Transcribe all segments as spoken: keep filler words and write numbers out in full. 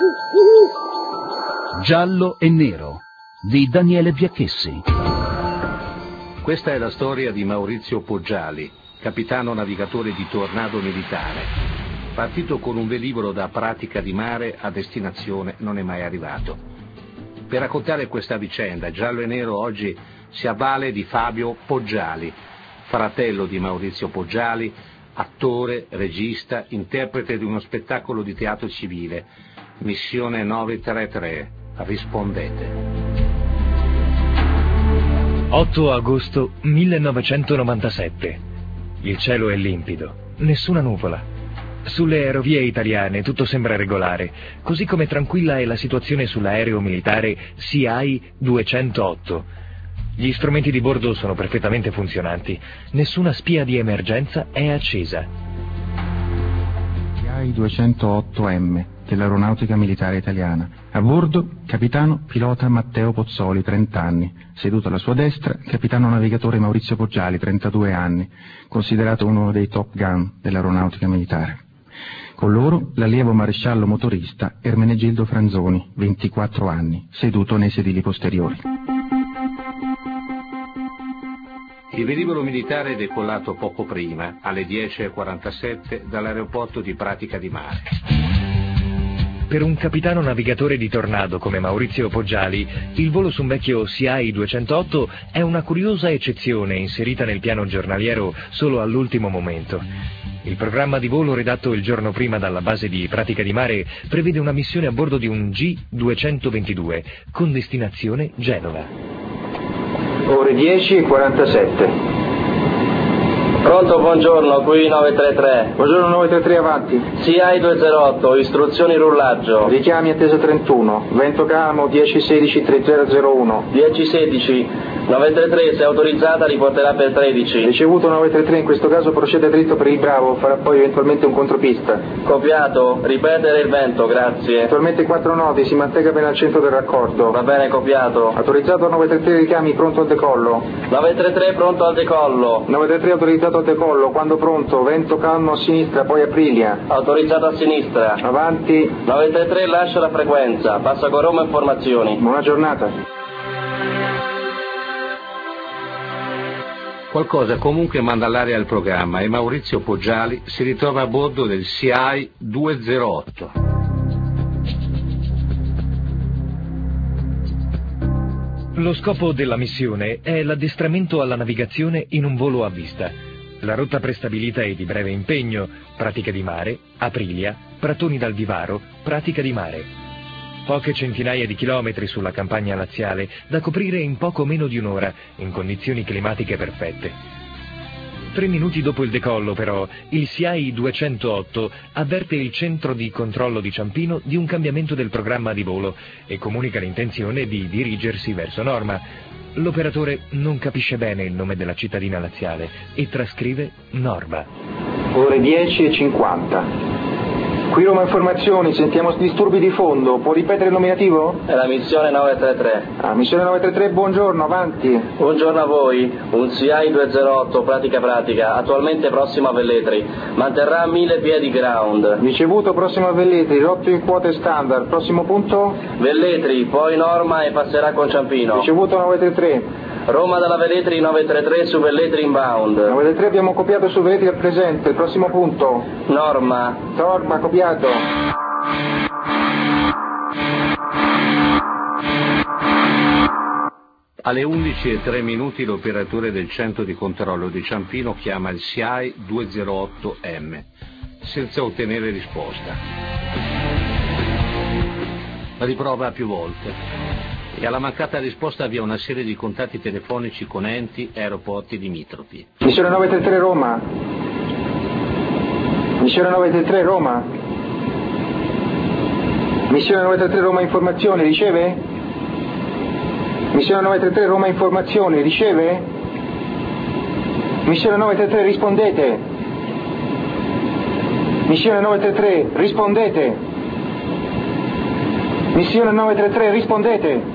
Giallo e nero di Daniele Biacchessi. Questa è la storia di Maurizio Poggiali, capitano navigatore di Tornado Militare. Partito con un velivolo da Pratica di Mare, a destinazione non è mai arrivato. Per raccontare questa vicenda, Giallo e Nero oggi si avvale di Fabio Poggiali, fratello di Maurizio Poggiali, attore, regista, interprete di uno spettacolo di teatro civile, Missione nove tre tre. Rispondete. otto agosto millenovecentonovantasette. Il cielo è limpido, nessuna nuvola. Sulle aerovie italiane tutto sembra regolare, così come tranquilla è la situazione sull'aereo militare C I duecentootto. Gli strumenti di bordo sono perfettamente funzionanti, nessuna spia di emergenza è accesa. C I duecentootto M dell'Aeronautica Militare Italiana. A bordo, capitano pilota Matteo Pozzoli, trenta anni. Seduto alla sua destra, capitano navigatore Maurizio Poggiali, trentadue anni, considerato uno dei top gun dell'Aeronautica Militare. Con loro, l'allievo maresciallo motorista Ermenegildo Franzoni, ventiquattro anni, seduto nei sedili posteriori. Il velivolo militare è decollato poco prima, alle dieci e quarantasette, dall'aeroporto di Pratica di Mare. Per un capitano navigatore di Tornado come Maurizio Poggiali, il volo su un vecchio C I duecentootto è una curiosa eccezione inserita nel piano giornaliero solo all'ultimo momento. Il programma di volo redatto il giorno prima dalla base di Pratica di Mare prevede una missione a bordo di un G duecentoventidue con destinazione Genova. Ore dieci e quarantasette. Pronto, buongiorno, qui nove tre tre. Buongiorno, nove tre tre, avanti. C I duecentootto, istruzioni rullaggio. Richiami attesa trentuno, vento calmo dieci sedici trenta zero uno. dieci sedici, nove tre tre, se autorizzata riporterà per tredici. Ricevuto nove tre tre, in questo caso procede dritto per il Bravo, farà poi eventualmente un contropista. Copiato, ripetere il vento, grazie. Attualmente quattro nodi, si mantenga bene al centro del raccordo. Va bene, copiato. Autorizzato nove tre tre, richiami, pronto al decollo. nove tre tre, pronto al decollo. nove tre tre, autorizzato al decollo, quando pronto, vento calmo a sinistra, poi Aprilia. Autorizzato a sinistra. Avanti. nove tre tre, lascia la frequenza, passa con Roma informazioni. Buona giornata. Qualcosa comunque manda all'aria il programma e Maurizio Poggiali si ritrova a bordo del C I duecentootto. Lo scopo della missione è l'addestramento alla navigazione in un volo a vista. La rotta prestabilita è di breve impegno, Pratica di Mare, Aprilia, Pratoni dal Vivaro, Pratica di Mare. Poche centinaia di chilometri sulla campagna laziale, da coprire in poco meno di un'ora, in condizioni climatiche perfette. Tre minuti dopo il decollo, però, il C I duecentootto avverte il centro di controllo di Ciampino di un cambiamento del programma di volo e comunica l'intenzione di dirigersi verso Norma. L'operatore non capisce bene il nome della cittadina laziale e trascrive Norma. Ore dieci e cinquanta. Qui Roma Informazioni, sentiamo disturbi di fondo, può ripetere il nominativo? È la missione nove tre tre. Ah, missione nove tre tre, buongiorno, avanti. Buongiorno a voi, un C I duecentootto, pratica pratica, attualmente prossimo a Velletri, manterrà mille piedi ground. Ricevuto, prossimo a Velletri, rotto in quote standard, prossimo punto? Velletri, poi Norma e passerà con Ciampino. Ricevuto nove tre tre. Roma dalla Velletri nove tre tre su Velletri inbound. nove tre tre, abbiamo copiato su Velletri al presente, il prossimo punto? Norma. Norma, copiato. Alle undici e tre minuti l'operatore del centro di controllo di Ciampino chiama il C I duecentootto M, senza ottenere risposta. Riprova più volte e alla mancata risposta avvia una serie di contatti telefonici con enti e aeroporti limitrofi. Missione nove tre tre Roma. Missione nove tre tre Roma. Missione nove tre tre Roma Informazioni, riceve? Missione nove tre tre Roma Informazioni, riceve? Missione nove tre tre, rispondete. Missione nove tre tre, rispondete. Missione nove tre tre, rispondete.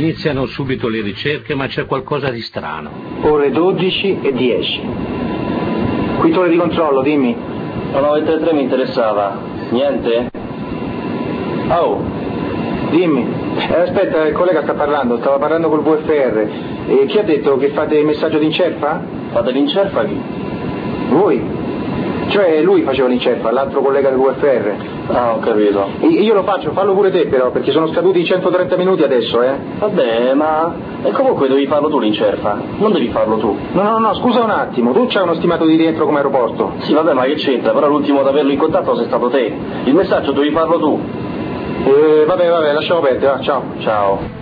Iniziano subito le ricerche, ma c'è qualcosa di strano. Ore dodici e dieci. Qui torre di controllo, dimmi. La nove tre tre mi interessava. Niente? Oh. Dimmi. Eh, aspetta, il collega sta parlando, stava parlando col V F R. E chi ha detto che fate il messaggio d'incerfa? Fate l'incerfa chi? Voi? Cioè lui faceva l'incerfa, l'altro collega del V F R. Ah, ho capito. Io lo faccio, fallo pure te però, perché sono scaduti i centotrenta minuti adesso, eh. Vabbè, ma... E comunque devi farlo tu l'incerfa, non devi farlo tu. No, no, no, scusa un attimo, tu c'hai uno stimato di rientro come aeroporto. Sì, vabbè, ma che c'entra? Però l'ultimo ad averlo in contatto sei stato te. Il messaggio devi farlo tu. Eh, vabbè, vabbè, lasciamo perdere, va, ciao. Ciao.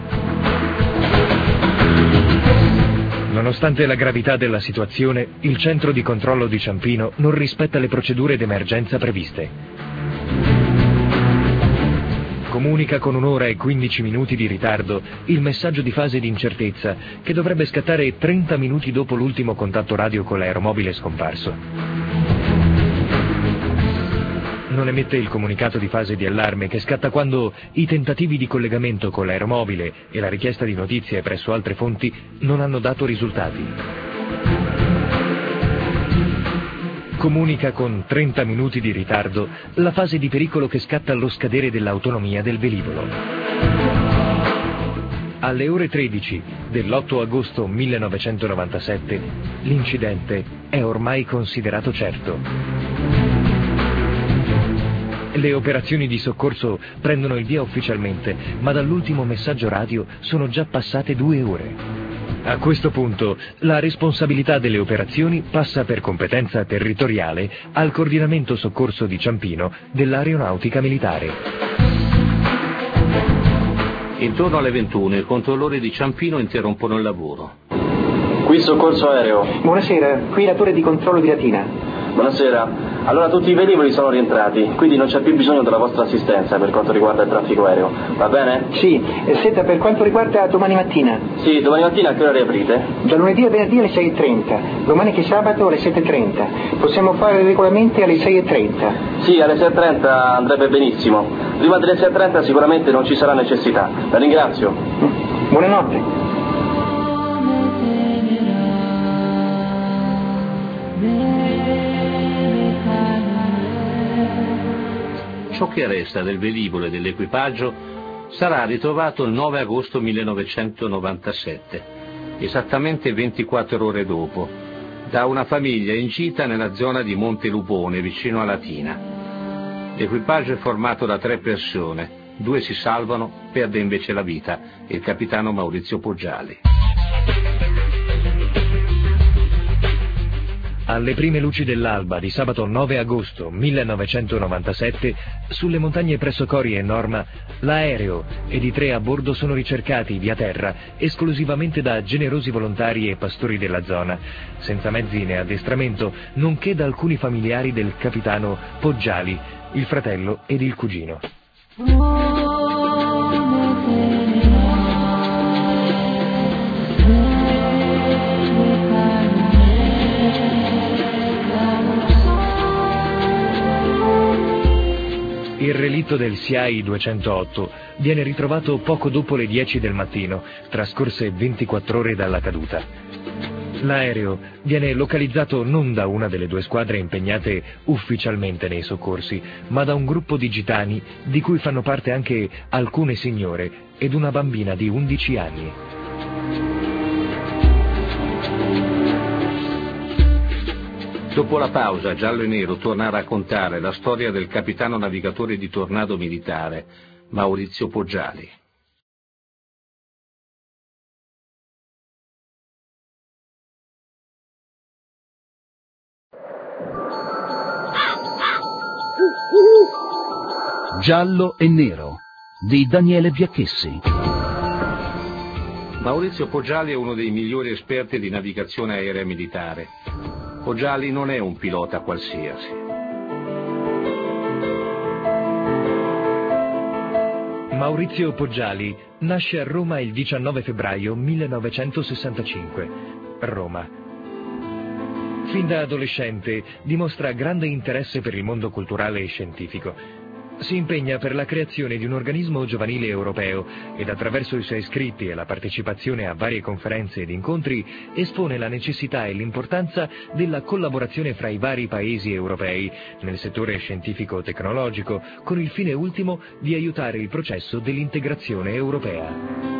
Nonostante la gravità della situazione, il centro di controllo di Ciampino non rispetta le procedure d'emergenza previste. Comunica con un'ora e quindici minuti di ritardo il messaggio di fase di incertezza che dovrebbe scattare trenta minuti dopo l'ultimo contatto radio con l'aeromobile scomparso. Non emette il comunicato di fase di allarme che scatta quando i tentativi di collegamento con l'aeromobile e la richiesta di notizie presso altre fonti non hanno dato risultati. Comunica con trenta minuti di ritardo la fase di pericolo che scatta allo scadere dell'autonomia del velivolo. Alle ore tredici dell'otto agosto millenovecentonovantasette l'incidente è ormai considerato certo. Le operazioni di soccorso prendono il via ufficialmente, ma dall'ultimo messaggio radio sono già passate due ore. A questo punto la responsabilità delle operazioni passa per competenza territoriale al coordinamento soccorso di Ciampino dell'Aeronautica Militare. Intorno alle ventuno i controllori di Ciampino interrompono il lavoro. Qui soccorso aereo. Buonasera, qui la torre di controllo di Latina. Buonasera. Allora tutti i velivoli sono rientrati, quindi non c'è più bisogno della vostra assistenza per quanto riguarda il traffico aereo, va bene? Sì, e senta, per quanto riguarda domani mattina? Sì, domani mattina a che ora riaprite? Da lunedì a venerdì alle sei e trenta, domani che sabato alle sette e trenta. Possiamo fare regolarmente alle sei e trenta. Sì, alle sei e trenta andrebbe benissimo. Prima delle sei e trenta sicuramente non ci sarà necessità. La ringrazio. Buonanotte. Ciò che resta del velivolo e dell'equipaggio sarà ritrovato il nove agosto millenovecentonovantasette, esattamente ventiquattro ore dopo, da una famiglia in gita nella zona di Monte Lupone, vicino a Latina. L'equipaggio è formato da tre persone, due si salvano, perde invece la vita il capitano Maurizio Poggiali. Alle prime luci dell'alba di sabato nove agosto millenovecentonovantasette, sulle montagne presso Cori e Norma, l'aereo ed i tre a bordo sono ricercati via terra esclusivamente da generosi volontari e pastori della zona, senza mezzi né addestramento, nonché da alcuni familiari del capitano Poggiali, il fratello ed il cugino. Il relitto del S I A I duecentootto viene ritrovato poco dopo le dieci del mattino, trascorse ventiquattro ore dalla caduta. L'aereo viene localizzato non da una delle due squadre impegnate ufficialmente nei soccorsi, ma da un gruppo di gitani di cui fanno parte anche alcune signore ed una bambina di undici anni. Dopo la pausa, Giallo e Nero torna a raccontare la storia del capitano navigatore di Tornado Militare, Maurizio Poggiali. Giallo e Nero di Daniele Biacchessi. Maurizio Poggiali è uno dei migliori esperti di navigazione aerea militare. Poggiali non è un pilota qualsiasi. Maurizio Poggiali nasce a Roma il diciannove febbraio millenovecentosessantacinque. Roma. Fin da adolescente dimostra grande interesse per il mondo culturale e scientifico. Si impegna per la creazione di un organismo giovanile europeo ed attraverso i suoi scritti e la partecipazione a varie conferenze ed incontri espone la necessità e l'importanza della collaborazione fra i vari paesi europei nel settore scientifico-tecnologico con il fine ultimo di aiutare il processo dell'integrazione europea.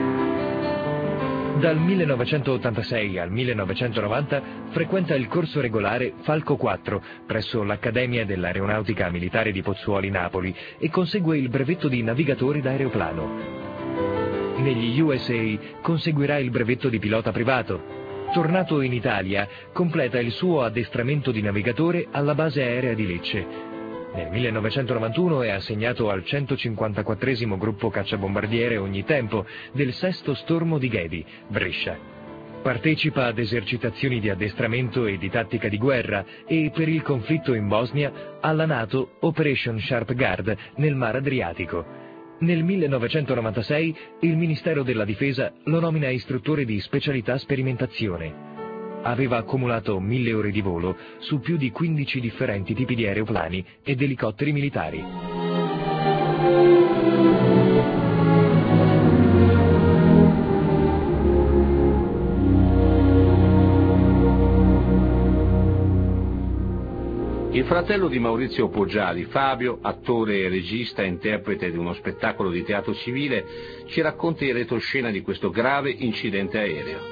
Dal millenovecentottantasei al millenovecentonovanta frequenta il corso regolare Falco quattro presso l'Accademia dell'Aeronautica Militare di Pozzuoli, Napoli e consegue il brevetto di navigatore d'aeroplano. Negli U S A conseguirà il brevetto di pilota privato. Tornato in Italia, completa il suo addestramento di navigatore alla base aerea di Lecce. Nel millenovecentonovantuno è assegnato al centocinquantaquattresimo gruppo cacciabombardiere ogni tempo del sesto stormo di Ghedi, Brescia. Partecipa ad esercitazioni di addestramento e di tattica di guerra e, per il conflitto in Bosnia, alla NATO Operation Sharp Guard nel Mar Adriatico. Nel millenovecentonovantasei il Ministero della Difesa lo nomina istruttore di specialità sperimentazione. Aveva accumulato mille ore di volo su più di quindici differenti tipi di aeroplani ed elicotteri militari. Il fratello di Maurizio Poggiali, Fabio, attore e regista e interprete di uno spettacolo di teatro civile, ci racconta in retroscena di questo grave incidente aereo.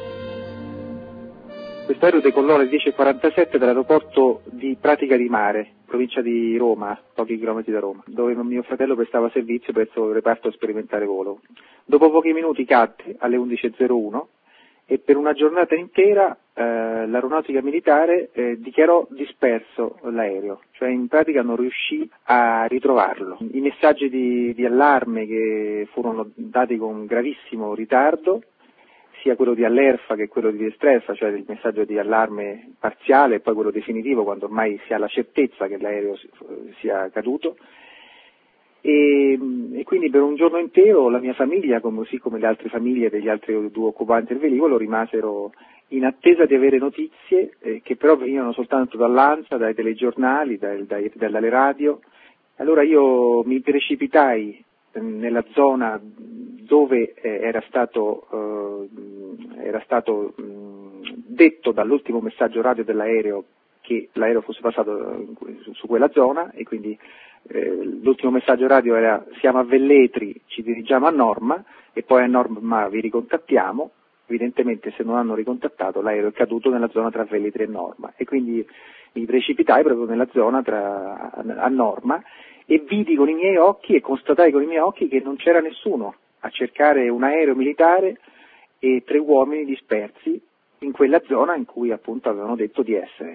Questo aereo decollò alle dieci e quarantasette dall'aeroporto di Pratica di Mare, provincia di Roma, pochi chilometri da Roma, dove mio fratello prestava servizio presso il reparto sperimentale volo. Dopo pochi minuti cadde alle undici e zero uno e per una giornata intera eh, l'aeronautica militare eh, dichiarò disperso l'aereo, cioè in pratica non riuscì a ritrovarlo. I messaggi di, di allarme che furono dati con gravissimo ritardo, sia quello di all'ERFA che quello di Estrelfa, cioè il messaggio di allarme parziale e poi quello definitivo quando ormai si ha la certezza che l'aereo sia caduto. E, e quindi per un giorno intero la mia famiglia, così come le altre famiglie degli altri due occupanti del velivolo, rimasero in attesa di avere notizie eh, che però venivano soltanto dall'ANSA, dai telegiornali, dai, dai, dalle radio. Allora io mi precipitai nella zona dove eh, era stato, eh, era stato mh, detto dall'ultimo messaggio radio dell'aereo che l'aereo fosse passato su, su quella zona e quindi eh, l'ultimo messaggio radio era: siamo a Velletri, ci dirigiamo a Norma e poi a Norma vi ricontattiamo. Evidentemente se non hanno ricontattato l'aereo è caduto nella zona tra Velletri e Norma e quindi mi precipitai proprio nella zona tra, a Norma e vidi con i miei occhi e constatai con i miei occhi che non c'era nessuno a cercare un aereo militare e tre uomini dispersi in quella zona in cui appunto avevano detto di essere.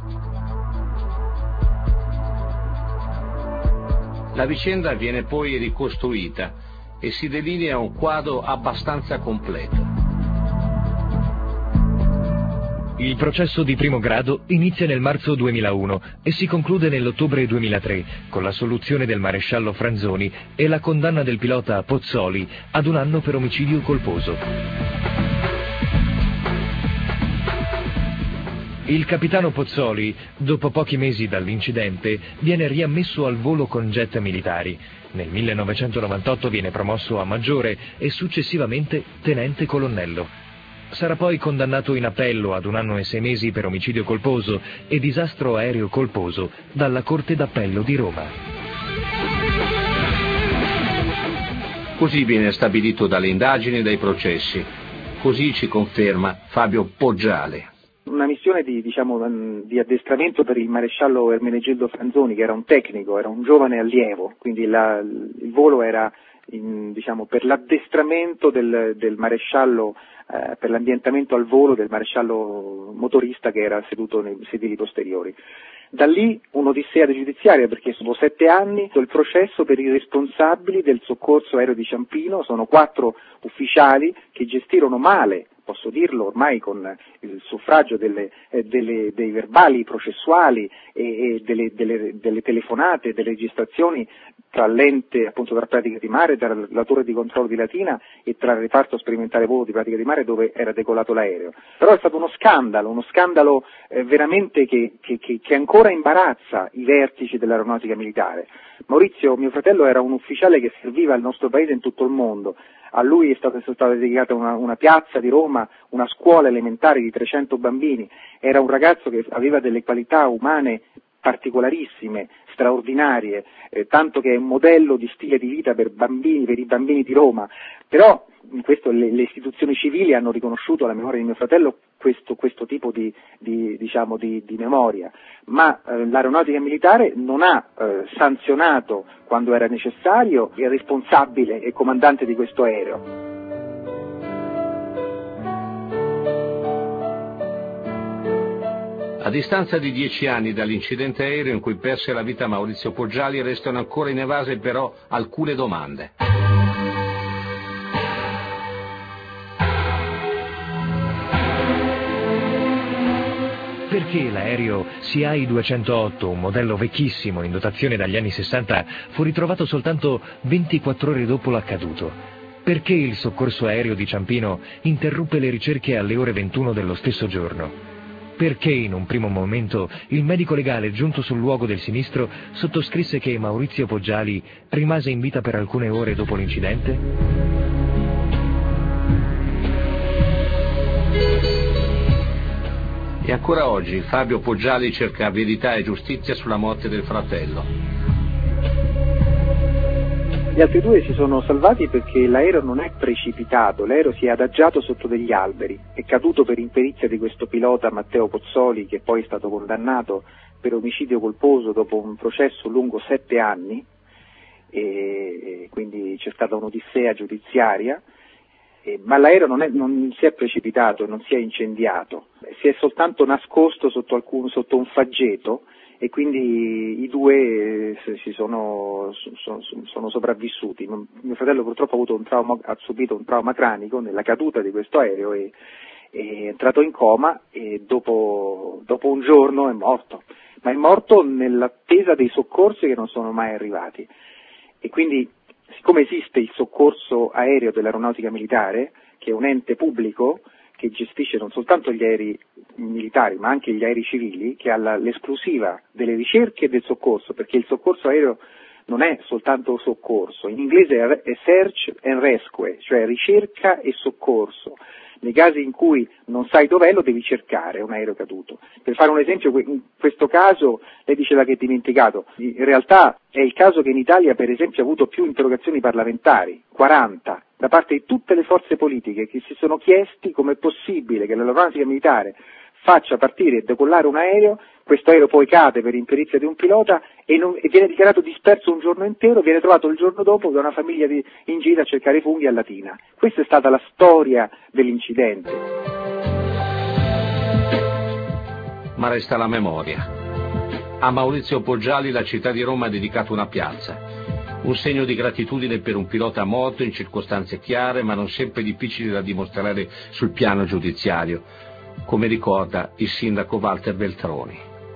La vicenda viene poi ricostruita e si delinea un quadro abbastanza completo. Il processo di primo grado inizia nel marzo duemilauno e si conclude nell'ottobre duemilatré con l'assoluzione del maresciallo Franzoni e la condanna del pilota Pozzoli ad un anno per omicidio colposo. Il capitano Pozzoli, dopo pochi mesi dall'incidente, viene riammesso al volo con jet militari. Nel millenovecentonovantotto viene promosso a maggiore e successivamente tenente colonnello. Sarà poi condannato in appello ad un anno e sei mesi per omicidio colposo e disastro aereo colposo dalla Corte d'Appello di Roma. Così viene stabilito dalle indagini e dai processi. Così ci conferma Fabio Poggiali. Una missione di, diciamo, di addestramento per il maresciallo Ermenegildo Franzoni, che era un tecnico, era un giovane allievo, quindi la, il volo era in, diciamo, per l'addestramento del, del maresciallo, eh, per l'ambientamento al volo del maresciallo motorista che era seduto nei sedili posteriori. Da lì un'odissea giudiziaria, perché sono sette anni il processo per i responsabili del soccorso aereo di Ciampino. Sono quattro ufficiali che gestirono male, posso posso dirlo ormai con il suffragio delle, eh, delle, dei verbali processuali e, e delle, delle, delle telefonate, delle registrazioni tra l'ente appunto tra pratica di mare, tra la torre di controllo di Latina e tra il reparto sperimentale volo di pratica di mare dove era decolato l'aereo. Però è stato uno scandalo, uno scandalo eh, veramente che, che, che, che ancora imbarazza i vertici dell'aeronautica militare. Maurizio, mio fratello, era un ufficiale che serviva il nostro paese in tutto il mondo. A lui è stata, è stata dedicata una, una piazza di Roma, una scuola elementare di trecento bambini. Era un ragazzo che aveva delle qualità umane particolarissime, straordinarie, eh, tanto che è un modello di stile di vita per bambini, per i bambini di Roma. Però in questo le, le istituzioni civili hanno riconosciuto alla memoria di mio fratello questo, questo tipo di, di, diciamo, di, di memoria, ma eh, l'aeronautica militare non ha eh, sanzionato quando era necessario il responsabile e comandante di questo aereo. A distanza di dieci anni dall'incidente aereo in cui perse la vita Maurizio Poggiali, restano ancora inevase però alcune domande. Perché l'aereo C I duecentootto, un modello vecchissimo in dotazione dagli anni sessanta, fu ritrovato soltanto ventiquattro ore dopo l'accaduto? Perché il soccorso aereo di Ciampino interruppe le ricerche alle ore ventuno dello stesso giorno? Perché in un primo momento il medico legale giunto sul luogo del sinistro sottoscrisse che Maurizio Poggiali rimase in vita per alcune ore dopo l'incidente? E ancora oggi Fabio Poggiali cerca verità e giustizia sulla morte del fratello. Gli altri due si sono salvati perché l'aereo non è precipitato, l'aereo si è adagiato sotto degli alberi, è caduto per imperizia di questo pilota Matteo Pozzoli, che poi è stato condannato per omicidio colposo dopo un processo lungo sette anni, e quindi c'è stata un'odissea giudiziaria, e, ma l'aereo non, è, non si è precipitato, non si è incendiato, si è soltanto nascosto sotto, alcun, sotto un faggeto, e quindi i due si sono, sono, sono sopravvissuti. Mio fratello purtroppo ha, avuto un trauma, ha subito un trauma cranico nella caduta di questo aereo e è entrato in coma e dopo, dopo un giorno è morto, ma è morto nell'attesa dei soccorsi che non sono mai arrivati. E quindi, siccome esiste il soccorso aereo dell'aeronautica militare, che è un ente pubblico che gestisce non soltanto gli aerei militari ma anche gli aerei civili, che ha la, l'esclusiva delle ricerche e del soccorso, perché il soccorso aereo non è soltanto soccorso, in inglese è search and rescue, cioè ricerca e soccorso. Nei casi in cui non sai dov'è lo devi cercare, un aereo caduto. Per fare un esempio, in questo caso lei diceva che è dimenticato, in realtà è il caso che in Italia per esempio ha avuto più interrogazioni parlamentari, quaranta, da parte di tutte le forze politiche che si sono chiesti com'è possibile che l'aeronautica militare faccia partire e decollare un aereo, questo aereo poi cade per imperizia di un pilota e, non, e viene dichiarato disperso un giorno intero, viene trovato il giorno dopo da una famiglia di, in gita a cercare funghi a Latina. Questa è stata la storia dell'incidente. Ma resta la memoria. A Maurizio Poggiali la città di Roma ha dedicato una piazza. Un segno di gratitudine per un pilota morto in circostanze chiare ma non sempre difficili da dimostrare sul piano giudiziario, come ricorda il sindaco Walter Veltroni.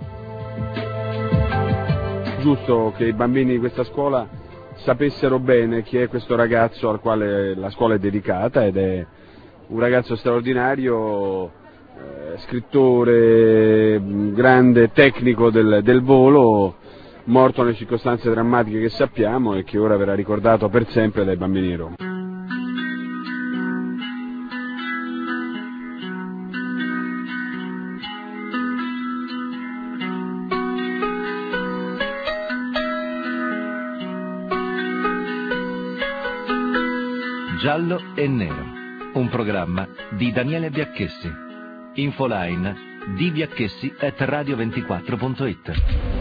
Giusto che i bambini di questa scuola sapessero bene chi è questo ragazzo al quale la scuola è dedicata, ed è un ragazzo straordinario, eh, scrittore, grande tecnico del, del volo, morto nelle circostanze drammatiche che sappiamo e che ora verrà ricordato per sempre dai bambini di Roma. Giallo e Nero, un programma di Daniele Biacchessi. Infoline d biacchessi at radio ventiquattro punto it.